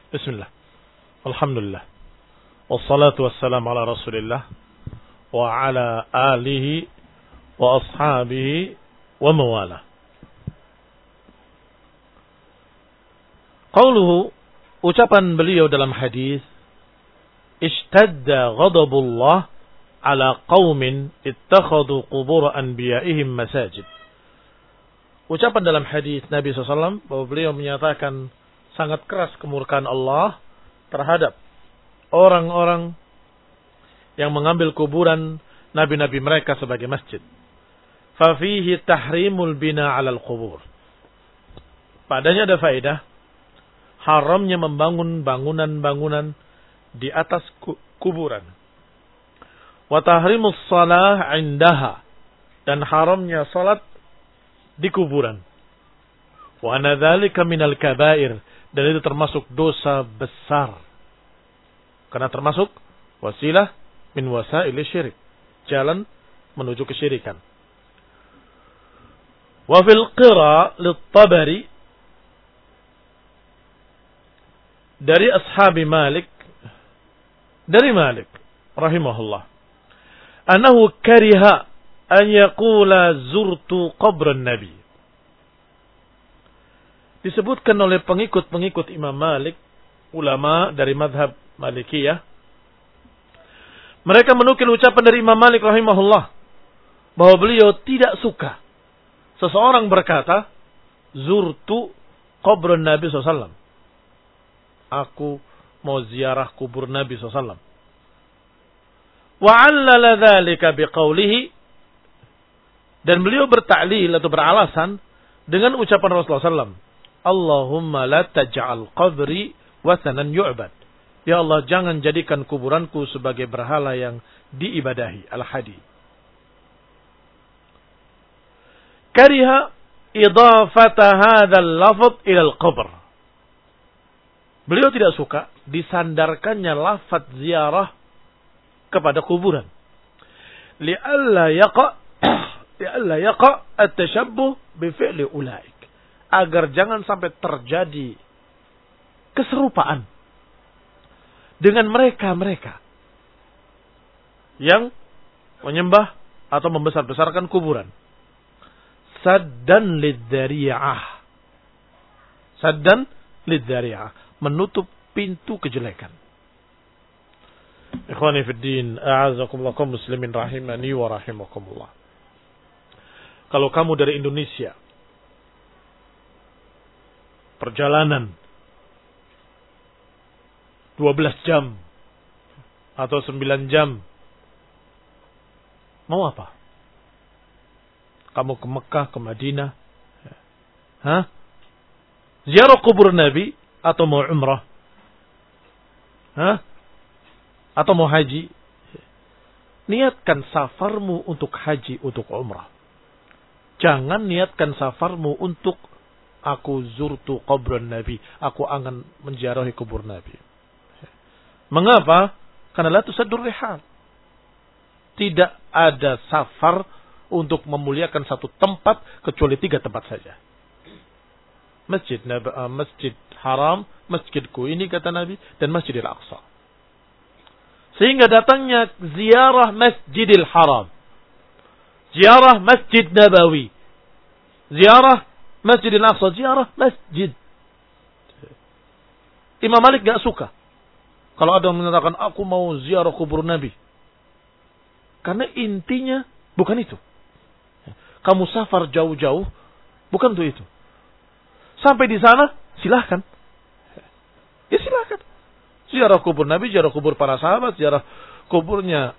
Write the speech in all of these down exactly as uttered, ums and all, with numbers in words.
Bismillah. Alhamdulillah. Wassalatu wassalamu ala Rasulillah wa ala alihi wa ashabihi wa mawala. Qauluhu, ucapan beliau dalam hadis, ishtadda ghadabullah ala qaumin ittakhadhu qubur anbiya'ihim masajid. Ucapan dalam hadis Nabi shallallahu alaihi wasallam bahwa beliau menyatakan sangat keras kemurkaan Allah terhadap orang-orang yang mengambil kuburan nabi-nabi mereka sebagai masjid. Fafihi tahrimul bina 'alal qubur. Padanya ada faedah haramnya membangun bangunan-bangunan di atas kuburan. Wa tahrimus shalah 'indaha, dan haramnya salat di kuburan. Wa anna dzalika minal kaba'ir, dan itu termasuk dosa besar. Karena termasuk wasilah min wasail syirik, jalan menuju kesyirikan. Wa fil qira lit-Tabari, dari ashabi Malik, dari Malik rahimahullah, annahu kariha an yaqula zurtu qabran nabi. Disebutkan oleh pengikut-pengikut Imam Malik, ulama dari madhab Malikiyah, mereka menukil ucapan dari Imam Malik rahimahullah bahwa beliau tidak suka seseorang berkata zurtu qabran Nabi shallallahu alaihi wasallam, aku mau ziarah kubur Nabi shallallahu alaihi wasallam. Wa 'allala dzalika biqaulihi, dan beliau bertaklil atau beralasan dengan ucapan Rasulullah shallallahu alaihi wasallam, Allahumma la taj'al qabri wasanan yu'bad. Ya Allah, jangan jadikan kuburanku sebagai berhala yang diibadahi. Al-Hadid. Kariha idafata hadzal lafz ila al-qabr. Beliau tidak suka disandarkannya lafaz ziarah kepada kuburan. Li'alla yaqa li'alla yaqa at-tashabbuh bi fi'li ulaik. Agar jangan sampai terjadi keserupaan dengan mereka-mereka yang menyembah atau membesar-besarkan kuburan. Saddan lidzari'ah. Saddan lidzari'ah. Menutup pintu kejelekan. Ikhwani fid din, a'azakumullah kaum muslimin rahimani wa rahimakumullah. Kalau kamu dari Indonesia, perjalanan dua belas jam atau sembilan jam, mau apa? Kamu ke Mekah, ke Madinah, hah? Ziarah kubur Nabi atau mau umrah? Hah? Atau mau haji? Niatkan safarmu untuk haji, untuk umrah. Jangan niatkan safarmu untuk aku zurtu qabran Nabi, aku akan menziarahi kubur Nabi. Mengapa? Karena la tusaddur rihal. Tidak ada safar untuk memuliakan satu tempat kecuali tiga tempat saja. Masjid Nabi, Masjid Haram, Masjidku ini kata Nabi, dan Masjidil Aqsa. Sehingga datangnya ziarah Masjidil Haram, ziarah Masjid Nabawi, ziarah Masjidil Aqsa, ziarah masjid. Imam Malik gak suka kalau ada yang mengatakan aku mau ziarah kubur Nabi. Karena intinya bukan itu. Kamu safar jauh-jauh, bukan untuk itu. Sampai di sana, silahkan. Ya silahkan. Ziarah kubur Nabi, ziarah kubur para sahabat, ziarah kuburnya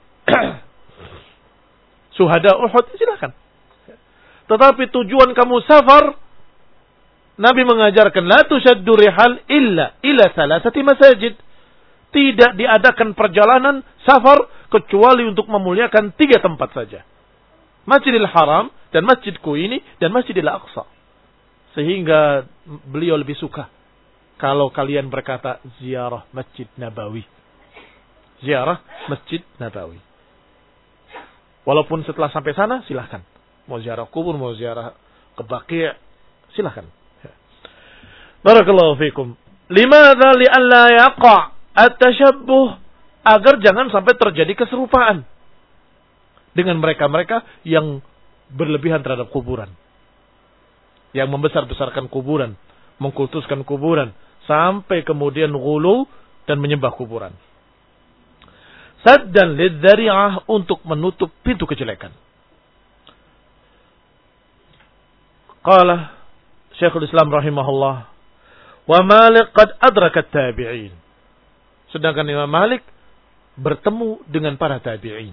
Syuhada Uhud, silahkan. Tetapi tujuan kamu safar, Nabi mengajarkan la tushaddu rihal illa ila salasati masajid. Tidak diadakan perjalanan safar kecuali untuk memuliakan tiga tempat saja. Masjidil Haram dan Masjidku ini dan Masjidil Aqsa. Sehingga beliau lebih suka kalau kalian berkata ziarah Masjid Nabawi. Ziarah Masjid Nabawi. Walaupun setelah sampai sana silahkan. Mau ziarah kubur, mau ziarah ke Baqi', silahkan. Barakallahu fikum. Limadza li'alla yaqa' at-tashabbuh, agar jangan sampai terjadi keserupaan dengan mereka-mereka yang berlebihan terhadap kuburan, yang membesar-besarkan kuburan, mengkultuskan kuburan, sampai kemudian ghulu dan menyembah kuburan. Saddan lidzari'ah, untuk menutup pintu kejelekan. Qala Syekhul Islam rahimahullah, wa Malik qad adraka at-tabi'in. Sedangkan Imam Malik bertemu dengan para tabi'in.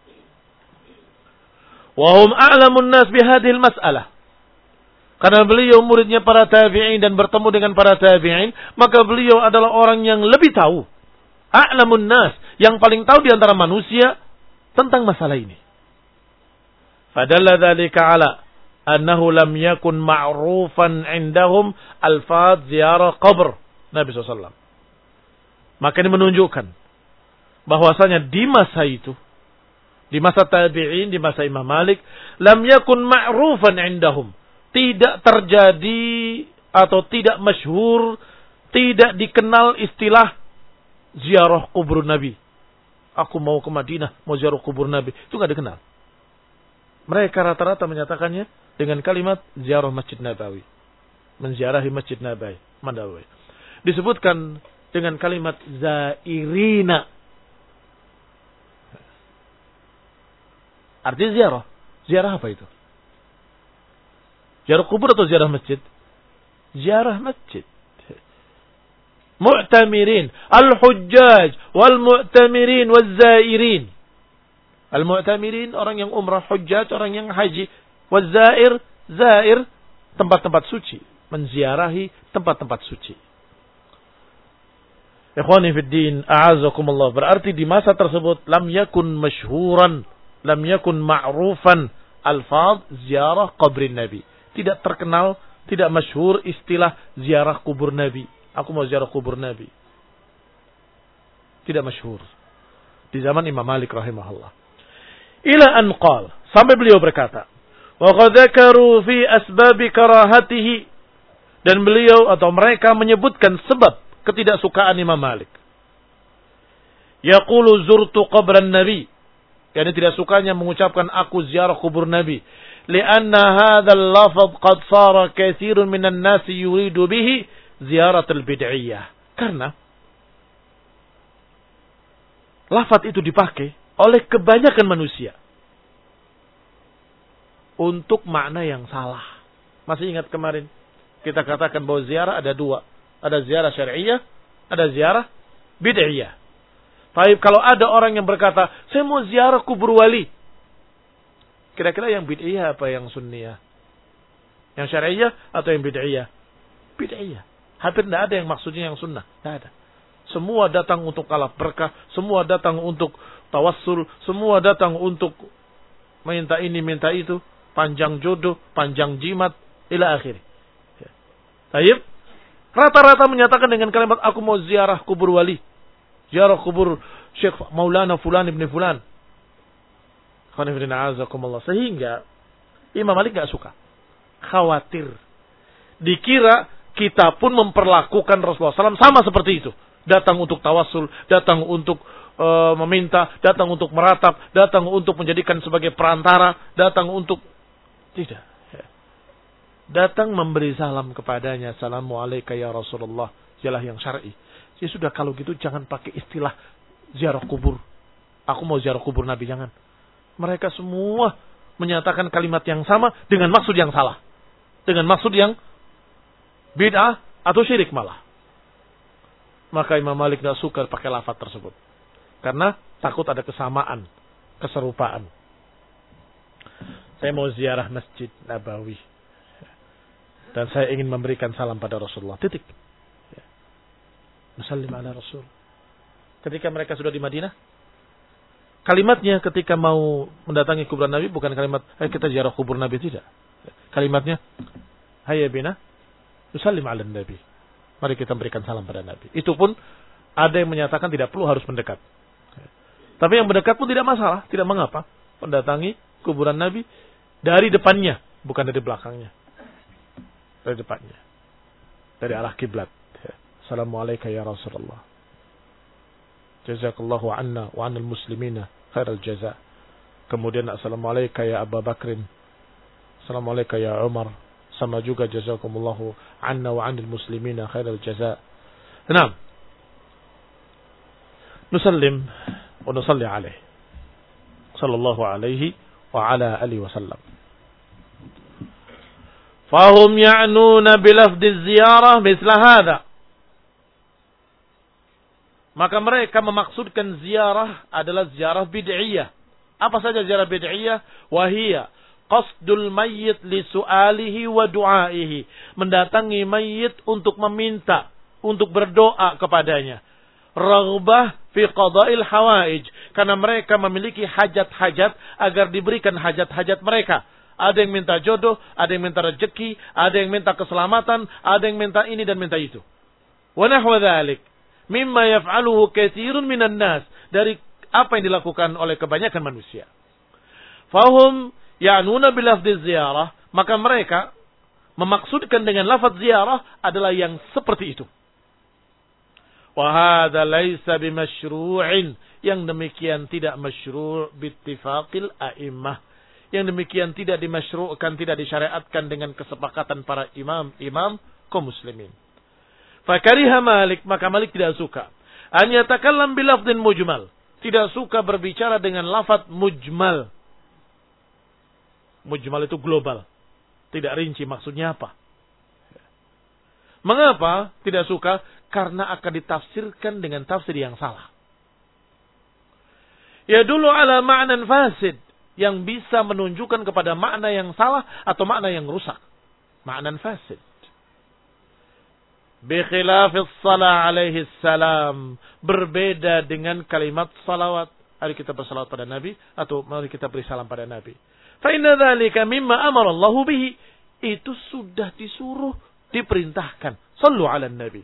Wa hum a'lamun nas bihadhil mas'alah. Karena beliau muridnya para tabi'in dan bertemu dengan para tabi'in, maka beliau adalah orang yang lebih tahu. A'lamun nas, yang paling tahu di antara manusia tentang masalah ini. Fadalla dzalika ala annahu lam yakun ma'rufan indahum alfaz ziarah qabr Nabi shallallahu alaihi wasallam. Maka ini menunjukkan bahwasanya di masa itu, di masa tabi'in, di masa Imam Malik, lam yakun ma'rufan indahum, tidak terjadi atau tidak masyhur, tidak dikenal istilah ziarah kubur Nabi. Aku mau ke Madinah, mau ziarah kubur Nabi. Itu enggak dikenal. Mereka rata-rata menyatakannya dengan kalimat ziarah Masjid Nabawi. Menziarahi Masjid Nabawi. Nabawi. Disebutkan dengan kalimat zairina. Artinya ziarah. Ziarah apa itu? Ziarah kubur atau ziarah masjid? Ziarah masjid. Mu'tamirin. Al-hujjaj. Wal-mu'tamirin. Wal-zairin. Al-mu'tamirin, orang yang umrah. Hujjaj, orang yang haji. Wal-zair, zair, tempat-tempat suci. Menziarahi tempat-tempat suci. Ikhwani fiddin, a'azakumullah. Berarti di masa tersebut, lam yakun masyhuran, lam yakun ma'rufan alfaz ziarah qabrin Nabi. Tidak terkenal, tidak masyhur istilah ziarah kubur Nabi. Aku mau ziarah kubur Nabi. Tidak masyhur. Di zaman Imam Malik rahimahullah. Ila an qal, sampai beliau berkata, wa qad dzakaru fi asbab karahatihi, dan beliau atau mereka menyebutkan sebab ketidaksukaan Imam Malik. Yaqulu zurtu qabran Nabi, yakni tidak sukanya mengucapkan aku ziarah kubur Nabi. Lianna hadzal lafaz qad sara katsirun minan nas yuridu bihi ziyaratul bid'iyah. Karena lafaz itu dipakai oleh kebanyakan manusia untuk makna yang salah. Masih ingat kemarin kita katakan bahwa ziarah ada dua. Ada ziarah syari'iyah, ada ziarah bid'iyah. Baik, kalau ada orang yang berkata, saya mau ziarah kubur wali. Kira-kira yang bid'iyah apa yang sunniyah? Yang syari'iyah atau yang bid'iyah? Bid'iyah. Hampir tidak ada yang maksudnya yang sunnah. Tidak ada. Semua datang untuk talab berkah. Semua datang untuk tawassul. Semua datang untuk minta ini, minta itu. Panjang jodoh, panjang jimat, ila akhir. Baik. Rata-rata menyatakan dengan kalimat aku mau ziarah kubur wali. Ziarah kubur Syekh Maulana Fulan ibn Fulan. Sehingga Imam Malik gak suka. Khawatir. Dikira kita pun memperlakukan Rasulullah shallallahu alaihi wasallam sama seperti itu. Datang untuk tawassul, datang untuk uh, meminta, datang untuk meratap, datang untuk menjadikan sebagai perantara, datang untuk... Tidak. Datang memberi salam kepadanya. Assalamualaikum ya Rasulullah. Ialah yang syar'i. Ya sudah, kalau gitu jangan pakai istilah ziarah kubur. Aku mau ziarah kubur Nabi, jangan. Mereka semua menyatakan kalimat yang sama dengan maksud yang salah. Dengan maksud yang bid'ah atau syirik malah. Maka Imam Malik tidak suka pakai lafaz tersebut. Karena takut ada kesamaan, keserupaan. Saya mau ziarah Masjid Nabawi. Dan saya ingin memberikan salam pada Rasulullah. Titik. Musallim ala Rasul. Ketika mereka sudah di Madinah, kalimatnya ketika mau mendatangi kuburan Nabi bukan kalimat, ayo kita ziarah kubur Nabi, tidak. Kalimatnya, hayya bina, musallim ala Nabi. Mari kita berikan salam pada Nabi. Itu pun ada yang menyatakan tidak perlu harus mendekat. Tapi yang mendekat pun tidak masalah, tidak mengapa. Mendatangi kuburan Nabi dari depannya, bukan dari belakangnya. Dari depannya. Dari arah kiblat. Assalamualaikum ya Rasulullah. Jazakallahu anna wa anil muslimina khairal jaza. Kemudian assalamualaikum ya Abu Bakrin. Assalamualaikum ya Umar. Sama juga jazakumullahu anna wa anil muslimina khairal jaza. Naam. Nusallim wa nusalli alaihi. Sallallahu alaihi wa ala alihi wasallam. Fahum ya'nuna bilafdhi ziyarah misla hadha. Maka mereka memaksudkan ziarah adalah ziarah bid'iyah. Apa saja ziarah bid'iyah? Wahiyya qasdul mayyit li su'alihi wa du'aihi. Mendatangi mayyit untuk meminta, untuk berdoa kepadanya. Raghbah fi qada'il hawaij. Karena mereka memiliki hajat-hajat agar diberikan hajat-hajat mereka. Ada yang minta jodoh, ada yang minta rezeki, ada yang minta keselamatan, ada yang minta ini dan minta itu. Wa nahwa dzalik mimma yaf'aluhu katsirun minan nas. Dari apa yang dilakukan oleh kebanyakan manusia. Fahum ya'nuna bilafdhi ziyarah, maka mereka memaksudkan dengan lafaz ziarah adalah yang seperti itu. Wa hadza laisa bimasyru'in, yang demikian tidak masyru' bittifaqil a'immah. Yang demikian tidak dimasyru'kan, tidak disyariatkan dengan kesepakatan para imam-imam kaum muslimin. Fakariha Malik, maka Malik tidak suka an yatakallam bilafdhin mujmal, tidak suka berbicara dengan lafaz mujmal. Mujmal itu global. Tidak rinci maksudnya apa. Mengapa tidak suka? Karena akan ditafsirkan dengan tafsir yang salah. Ya dulu ala ma'nan fasid. Yang bisa menunjukkan kepada makna yang salah atau makna yang rusak. Ma'nan fasid. Bikhilafis salah alaihi salam. Berbeda dengan kalimat salawat. Mari kita bersalawat pada Nabi. Atau mari kita beri salam pada Nabi. Fa'inna dhalika mimma amarallahu bihi. Itu sudah disuruh, diperintahkan. Sallu ala nabi.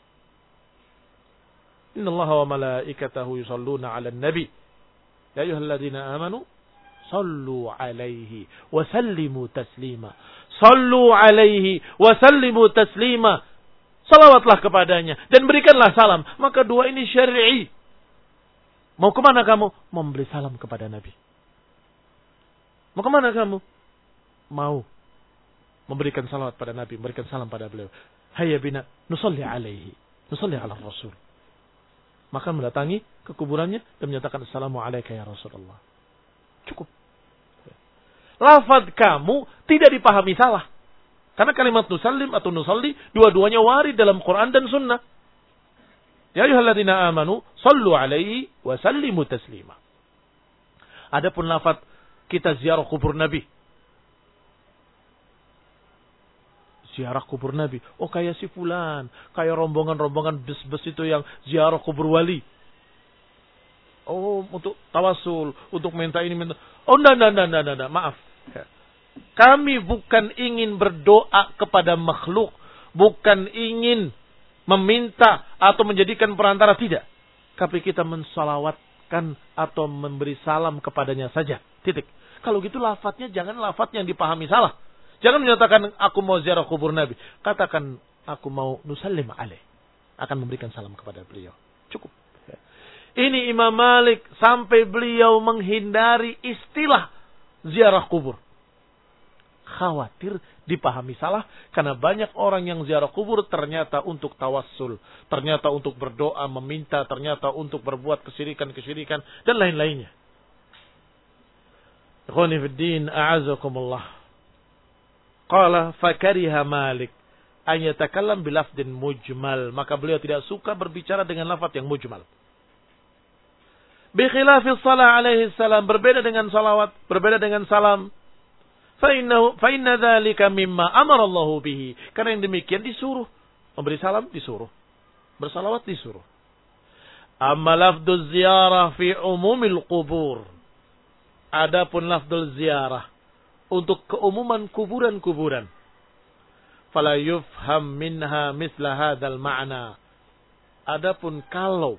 Inna allaha wa malaikatahu yusalluna ala nabi. Ya ayuhalladzina amanu. Sallu alaihi wa sallimu taslima. Sallu alaihi wa sallimu taslima. Salawatlah kepadanya. Dan berikanlah salam. Maka dua ini syar'i. Mau kemana kamu? Memberi salam kepada Nabi. Mau kemana kamu? Mau memberikan salawat pada Nabi, memberikan salam pada beliau. Hayya bina nusalli alaihi, nusalli ala Rasul. Maka mendatangi ke kuburannya dan menyatakan assalamu alayka ya Rasulullah. Cukup. Lafaz kamu tidak dipahami salah. Karena kalimat nusallim atau nusalli dua-duanya warid dalam Quran dan Sunnah. Ya ayyuhalladzina amanu sallu alaihi wa sallimu taslima. Adapun lafaz kita ziarah kubur Nabi. Ziarah kubur Nabi. Oh kayak si fulan. Kayak rombongan-rombongan bus-bus itu yang ziarah kubur wali. Oh untuk tawasul. Untuk minta ini. minta. Oh enggak, enggak, enggak, enggak. Maaf. Kami bukan ingin berdoa kepada makhluk. Bukan ingin meminta atau menjadikan perantara. Tidak. Tapi kita mensalawatkan atau memberi salam kepadanya saja. Titik. Kalau gitu lafadznya jangan lafadz yang dipahami salah. Jangan menyatakan aku mau ziarah kubur Nabi. Katakan aku mau nusallim alaih. Akan memberikan salam kepada beliau. Cukup. Ini Imam Malik sampai beliau menghindari istilah ziarah kubur. Khawatir dipahami salah. Karena banyak orang yang ziarah kubur ternyata untuk tawassul. Ternyata untuk berdoa, meminta. Ternyata untuk berbuat kesyirikan-kesyirikan. Dan lain-lainnya. Ikhwani fiddin, a'azakumullah. Qala fakariha Malik an yatakallam bilafdin mujmal. Maka beliau tidak suka berbicara dengan lafaz yang mujmal. Bi khilafis salah alaihi salam. Berbeda dengan salawat. Berbeda dengan salam. Fa inna dzalika mimma amarallahu bihi. Karena yang demikian disuruh. Memberi salam disuruh. Bersalawat disuruh. Amma lafduz ziyarah fi umumil qubur. Adapun lafdul ziarah untuk keumuman kuburan-kuburan. Fala yufham minha misla hadzal ma'na. Adapun kalau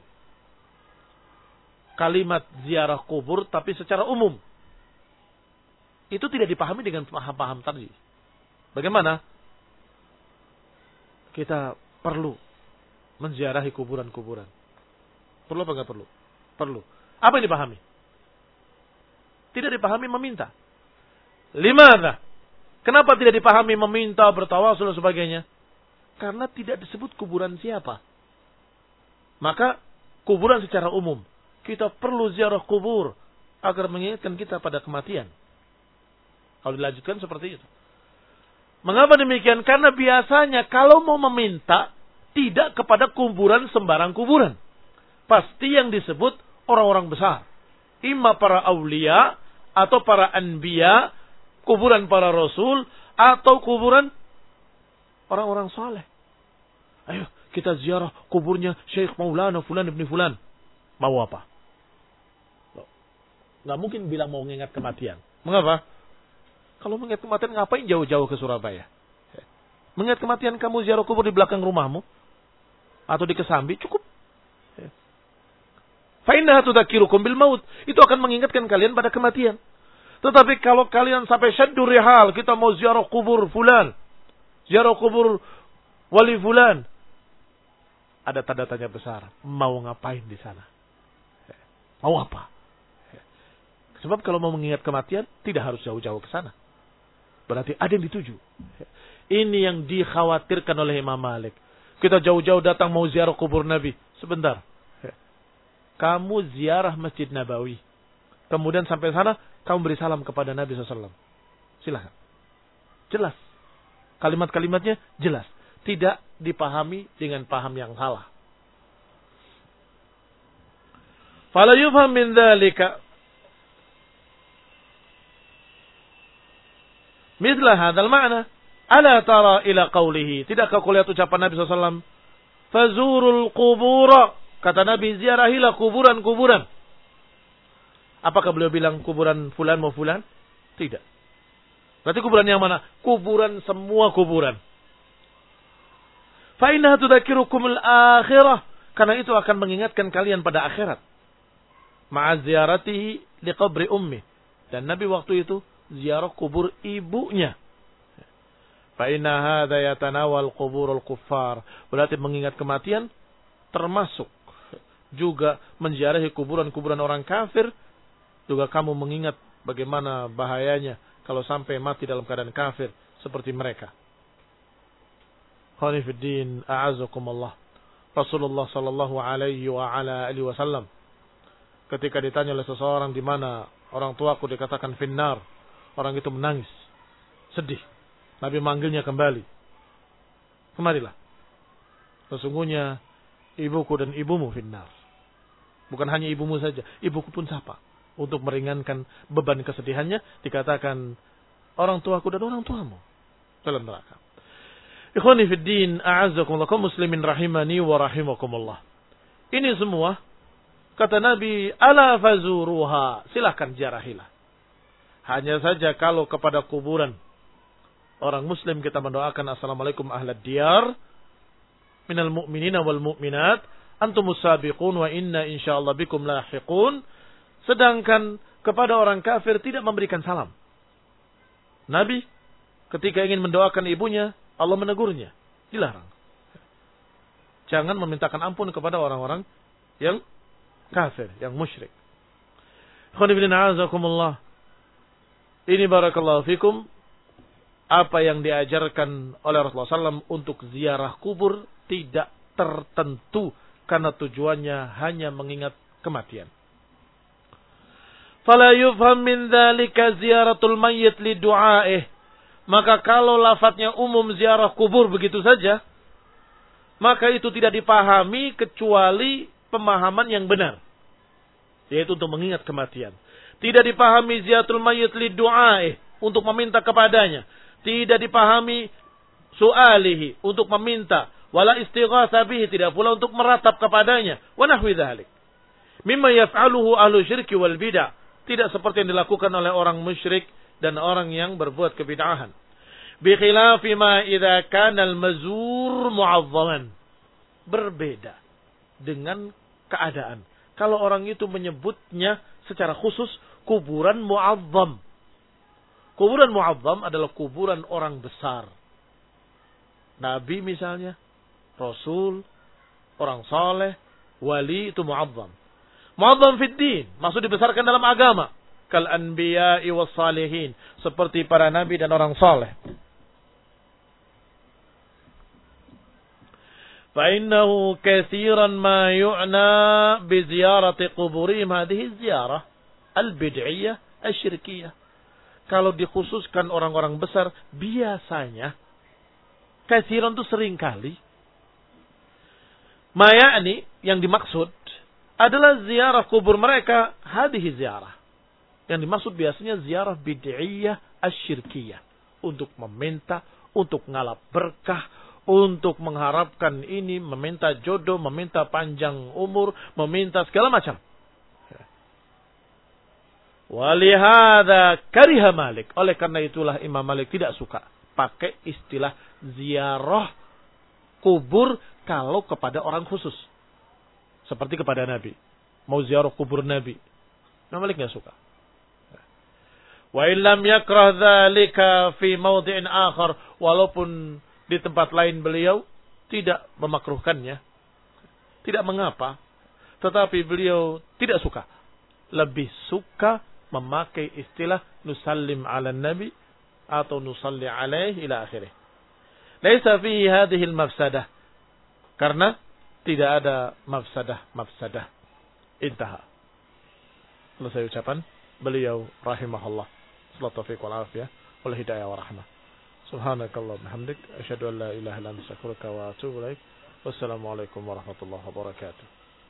kalimat ziarah kubur tapi secara umum. Itu tidak dipahami dengan paham-paham tadi. Bagaimana? Kita perlu menziarahi kuburan-kuburan. Perlu apa enggak perlu? Perlu. Apa yang dipahami? Tidak dipahami meminta. Limadha? Kenapa tidak dipahami meminta, bertawasul dan sebagainya? Karena tidak disebut kuburan siapa. Maka kuburan secara umum. Kita perlu ziarah kubur agar mengingatkan kita pada kematian. Kalau dilanjutkan seperti itu. Mengapa demikian? Karena biasanya kalau mau meminta, tidak kepada kuburan sembarang kuburan. Pasti yang disebut orang-orang besar. Imma para awliya, atau para anbiya, kuburan para rasul, atau kuburan orang-orang saleh. Ayo kita ziarah kuburnya Syekh Maulana Fulan ibn Fulan. Mau apa? Nggak mungkin bilang mau mengingat kematian. Mengapa? Kalau mengingat kematian ngapain jauh-jauh ke Surabaya? Mengingat kematian kamu ziarah kubur di belakang rumahmu. Atau di Kesambi, cukup. Fa'innaha tudzakirukum bil maut. Itu akan mengingatkan kalian pada kematian. Tetapi kalau kalian sampai syaddu rihal, kita mau ziarah kubur fulan, ziarah kubur wali fulan, ada tanda tanya besar. Mau ngapain di sana? Mau apa? Sebab kalau mau mengingat kematian, tidak harus jauh-jauh ke sana. Berarti ada yang dituju. Ini yang dikhawatirkan oleh Imam Malik. Kita jauh-jauh datang mau ziarah kubur Nabi. Sebentar. Kamu ziarah Masjid Nabawi. Kemudian sampai sana, kamu beri salam kepada Nabi shallallahu alaihi wasallam. Silahkan. Jelas. Kalimat-kalimatnya jelas. Tidak dipahami dengan paham yang salah. Fala yufham min dzalika mithla hadzal ma'na. Ala tara ila qawlihi. Tidakkah kau lihat ucapan Nabi shallallahu alaihi wasallam? Fazurul qubura. Kata Nabi, ziarahilah kuburan-kuburan. Apakah beliau bilang kuburan fulan mau fulan? Tidak. Berarti kuburan yang mana? Kuburan semua kuburan. Fa innaha tudzakirukumul akhirah. Karena itu akan mengingatkan kalian pada akhirat. Ma'a ziyaratihi liqabri ummi. Dan Nabi waktu itu ziarah kubur ibunya. Fa inna hadza yatanawal quburul kuffar. Berarti mengingat kematian termasuk juga menziarahi kuburan-kuburan orang kafir. Juga kamu mengingat bagaimana bahayanya kalau sampai mati dalam keadaan kafir seperti mereka. Khonifuddin a'azakumullah. Rasulullah sallallahu alaihi wa ala alihi wasallam ketika ditanya oleh seseorang di mana orang tuaku dikatakan finnar, orang itu menangis, sedih. Nabi manggilnya kembali. Kemarilah. Sesungguhnya ibuku dan ibumu finnar. Bukan hanya ibumu saja, ibuku pun sapa. Untuk meringankan beban kesedihannya, dikatakan orang tuaku dan orang tuamu dalam neraka. Ikhwani fid din, a'azzakumullah, kaum muslimin rahimani wa rahimakumullah. Ini semua kata Nabi, ala fazuruha, silahkan ziarahilah. Hanya saja kalau kepada kuburan orang muslim kita mendoakan assalamualaikum ahlad diyar minal mu'minina wal mu'minat antumus sabiqun wa inna insyaallah bikum lahiqun. Sedangkan kepada orang kafir tidak memberikan salam. Nabi ketika ingin mendoakan ibunya, Allah menegurnya, dilarang. Jangan memintakan ampun kepada orang-orang yang kafir, yang musyrik. Ini barakallahu fikum apa yang diajarkan oleh Rasulullah shallallahu alaihi wasallam untuk ziarah kubur tidak tertentu karena tujuannya hanya mengingat kematian. Fala yufham min dzalika ziyaratul mayyit li du'aih. Maka kalau lafadznya umum ziarah kubur begitu saja, maka itu tidak dipahami kecuali pemahaman yang benar, yaitu untuk mengingat kematian. Tidak dipahami ziyaratul mayyit li du'aih, untuk meminta kepadanya. Tidak dipahami su'alihi, untuk meminta. Wala istighatsa bihi, tidak pula untuk meratap kepadanya. Wa nahwi dzalik. Mimma yaf'aluhu ahlu syirki wal bid'ah. Tidak seperti yang dilakukan oleh orang musyrik dan orang yang berbuat kebid'ahan. Bi khilafi ma idza kana al-mazur mu'azzaman. Berbeda dengan keadaan kalau orang itu menyebutnya secara khusus kuburan mu'azzam. Kuburan mu'azzam adalah kuburan orang besar. Nabi misalnya, Rasul, orang saleh, wali itu mu'azzam. Mu'azzam fid din, maksud dibesarkan dalam agama. Kal anbiya'i was salihin, seperti para nabi dan orang saleh. Fa innahu katsiran ma yu'na bi ziyarati quburihim, hadhihi ziyarah al-bid'iyyah asy-syirkiyah. Kalau dikhususkan orang-orang besar, biasanya katsiran itu sering kali. Ma ya'ni, yang dimaksud adalah ziarah kubur mereka, hadhihi ziarah. Yang dimaksud biasanya ziarah bid'iyah asy-syirkiyah. Untuk meminta, untuk ngalap berkah, untuk mengharapkan ini, meminta jodoh, meminta panjang umur, meminta segala macam. Walihada kariha Malik. Oleh karena itulah Imam Malik tidak suka pakai istilah ziarah kubur kalau kepada orang khusus. Seperti kepada Nabi. Mau ziarah kubur Nabi. Imam Malik tidak suka. Wa illam yakrah dzalika fi mawdi'in akhar, walaupun di tempat lain beliau tidak memakruhkannya, tidak mengapa, tetapi beliau tidak suka, lebih suka memakai istilah nusallim ala nabi atau nusalli alaihi ila akhirih. Laisa fi hadhihi al-mafsadah, karena tidak ada mafsadah-mafsadah. Intaha. Selesai ucapan beliau rahimahullah. Sallallahu taufiq wal afiyah wal hidayah wa rahmah. Subhanakallah bihamdik asyhadu an la ilaha illa anta astaghfiruka wa atubu ilaik. Wassalamualaikum warahmatullahi wabarakatuh.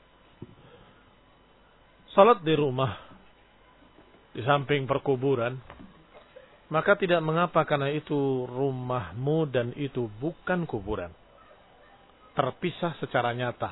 Salat di rumah di samping perkuburan, maka tidak mengapa karena itu rumahmu dan itu bukan kuburan. Terpisah secara nyata.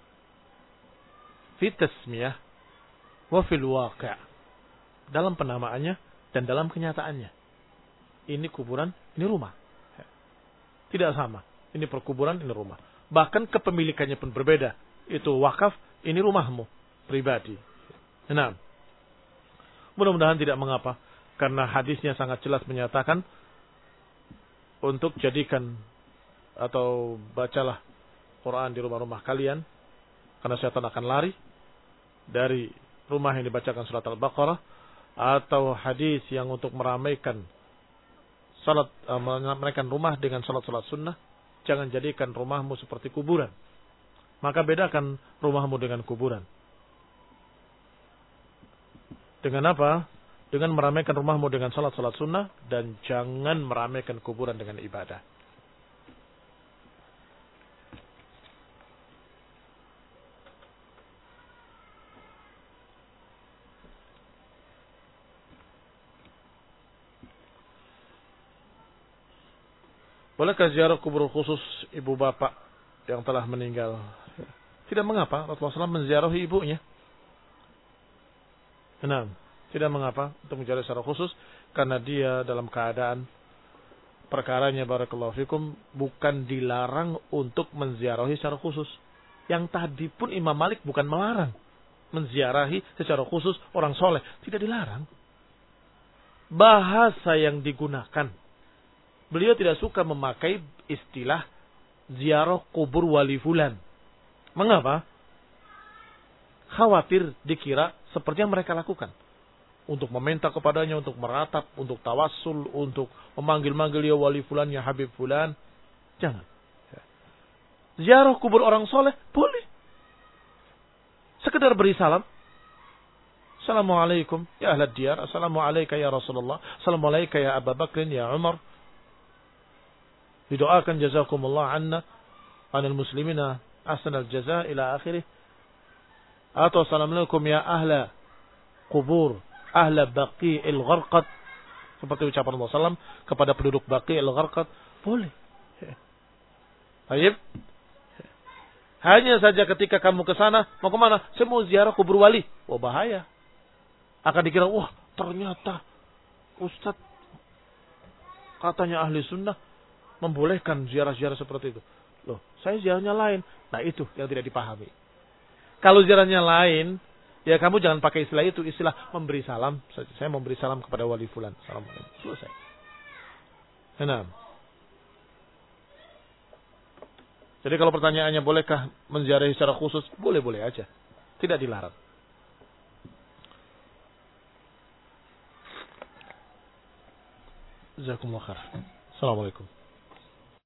Fi tasmiyah wa fil waqi'. Dalam penamaannya dan dalam kenyataannya. Ini kuburan, ini rumah. Tidak sama. Ini perkuburan, ini rumah. Bahkan kepemilikannya pun berbeda. Itu wakaf, ini rumahmu pribadi. Nah, mudah-mudahan tidak mengapa. Karena hadisnya sangat jelas menyatakan untuk jadikan atau bacalah Quran di rumah-rumah kalian. Karena syaitan akan lari dari rumah yang dibacakan surat Al-Baqarah. Atau hadis yang untuk meramaikan salat, uh, meramaikan rumah dengan salat-salat sunnah. Jangan jadikan rumahmu seperti kuburan. Maka bedakan rumahmu dengan kuburan. Dengan apa? Dengan meramaikan rumahmu dengan salat-salat sunnah. Dan jangan meramaikan kuburan dengan ibadah. Bolehkah ziarah kubur khusus ibu bapak yang telah meninggal? Tidak mengapa. Rasulullah shallallahu alaihi wasallam menziarahi ibunya. Nah, tidak mengapa untuk menziarah secara khusus. Karena dia dalam keadaan perkaranya barakallahu fikum bukan dilarang untuk menziarahi secara khusus. Yang tadi pun Imam Malik bukan melarang menziarahi secara khusus orang soleh. Tidak dilarang. Bahasa yang digunakan. Beliau tidak suka memakai istilah ziarah kubur wali fulan. Mengapa? Khawatir dikira seperti yang mereka lakukan. Untuk meminta kepadanya, untuk meratap, untuk tawassul, untuk memanggil-manggil ya wali fulan, ya habib fulan. Jangan. Ziarah kubur orang soleh, boleh. Sekedar beri salam. Assalamualaikum ya ahlad diyar. Assalamualaikum ya Rasulullah. Assalamualaikum ya Abu Bakrin, ya Umar. Didoakan jazakumullah anna anil muslimina ahsanal jazaa ila akhirih. Atau assalamualaikum ya ahla kubur ahla baqi'il gharqad, seperti ucapan Rasulullah shallallahu alaihi wasallam kepada penduduk baqi'il gharqad. Boleh. Baik. Hanya saja ketika kamu ke sana, mau ke mana? Saya mau ziarah kubur wali. Wah, bahaya. Akan dikira, wah ternyata Ustadz katanya ahli sunnah membolehkan ziarah-ziarah seperti itu. Loh, saya ziarahnya lain. Nah, itu yang tidak dipahami. Kalau ziarahnya lain, ya kamu jangan pakai istilah itu. Istilah memberi salam. Saya memberi salam kepada wali fulan. Assalamualaikum. Selesai. Enam. Jadi kalau pertanyaannya bolehkah menziarahi secara khusus? Boleh-boleh aja. Tidak dilarang. Jazakumullah khair. Assalamualaikum.